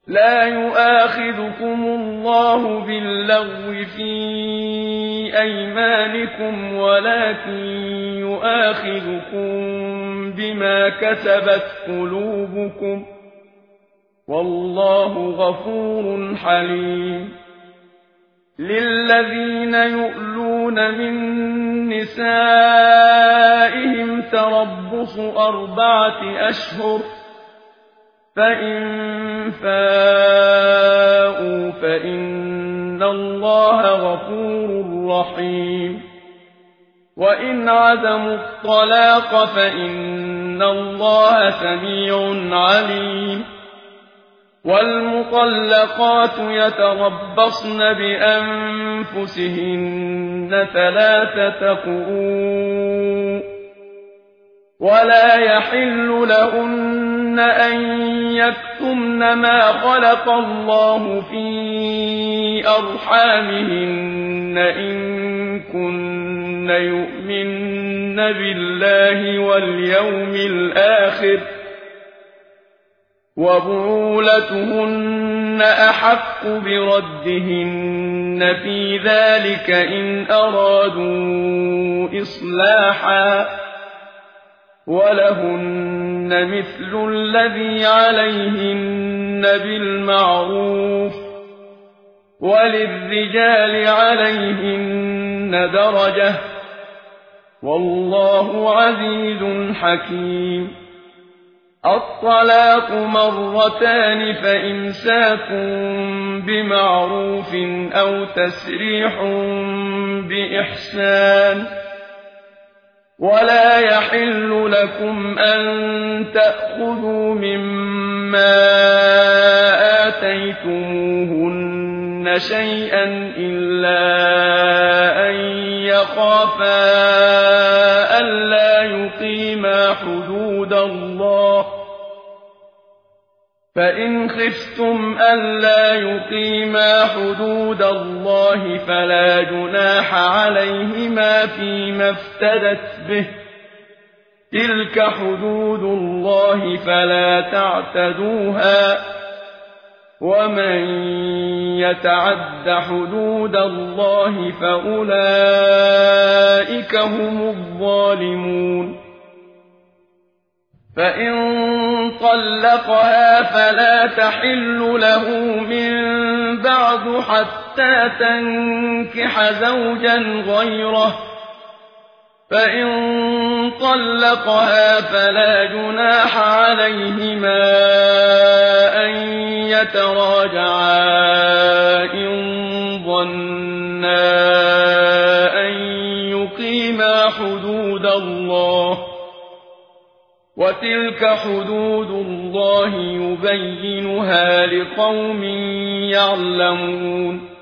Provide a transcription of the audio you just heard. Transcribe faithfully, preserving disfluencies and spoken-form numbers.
لا يؤاخذكم الله باللغو في أيمانكم ولكن يؤاخذكم بما كسبت قلوبكم والله غفور حليم. للذين يؤلون من نسائهم تربص أربعة أشهر فإن فاءوا فإن الله غفور رحيم. وإن عزموا الطلاق فإن الله سميع عليم. والمطلقات يتربصن بأنفسهن ثلاثة قروء ولا يحل لهن أن يكتمن ما خلق الله في أرحامهن إن كن يؤمن بالله واليوم الآخر وبعولتهن أحق بردهن في ذلك إن أرادوا إصلاحا ولهن مثل الذي عليهن بالمعروف وللرجال عليهن درجة والله عزيز حكيم. الطلاق مرتان فإمساك بمعروف أو تسريح بإحسان. ولا يحل لكم أن تأخذوا مما آتيتموهن شيئا إلا أن يخافا ألا يقيما حدود الله فإن خفتم ألا يقيما حدود الله فلا جناح عليهما فيما افتدت به تلك حدود الله فلا تعتدوها ومن يتعد حدود الله فأولئك هم الظالمون. فإن طلقها فلا تحل له من بعد حتى تنكح زوجا غيره فإن طلقها فلا جناح عليهما أن يتراجعا إن ظنا أن يقيما حدود الله وتلك حدود الله يبينها لقوم يعلمون.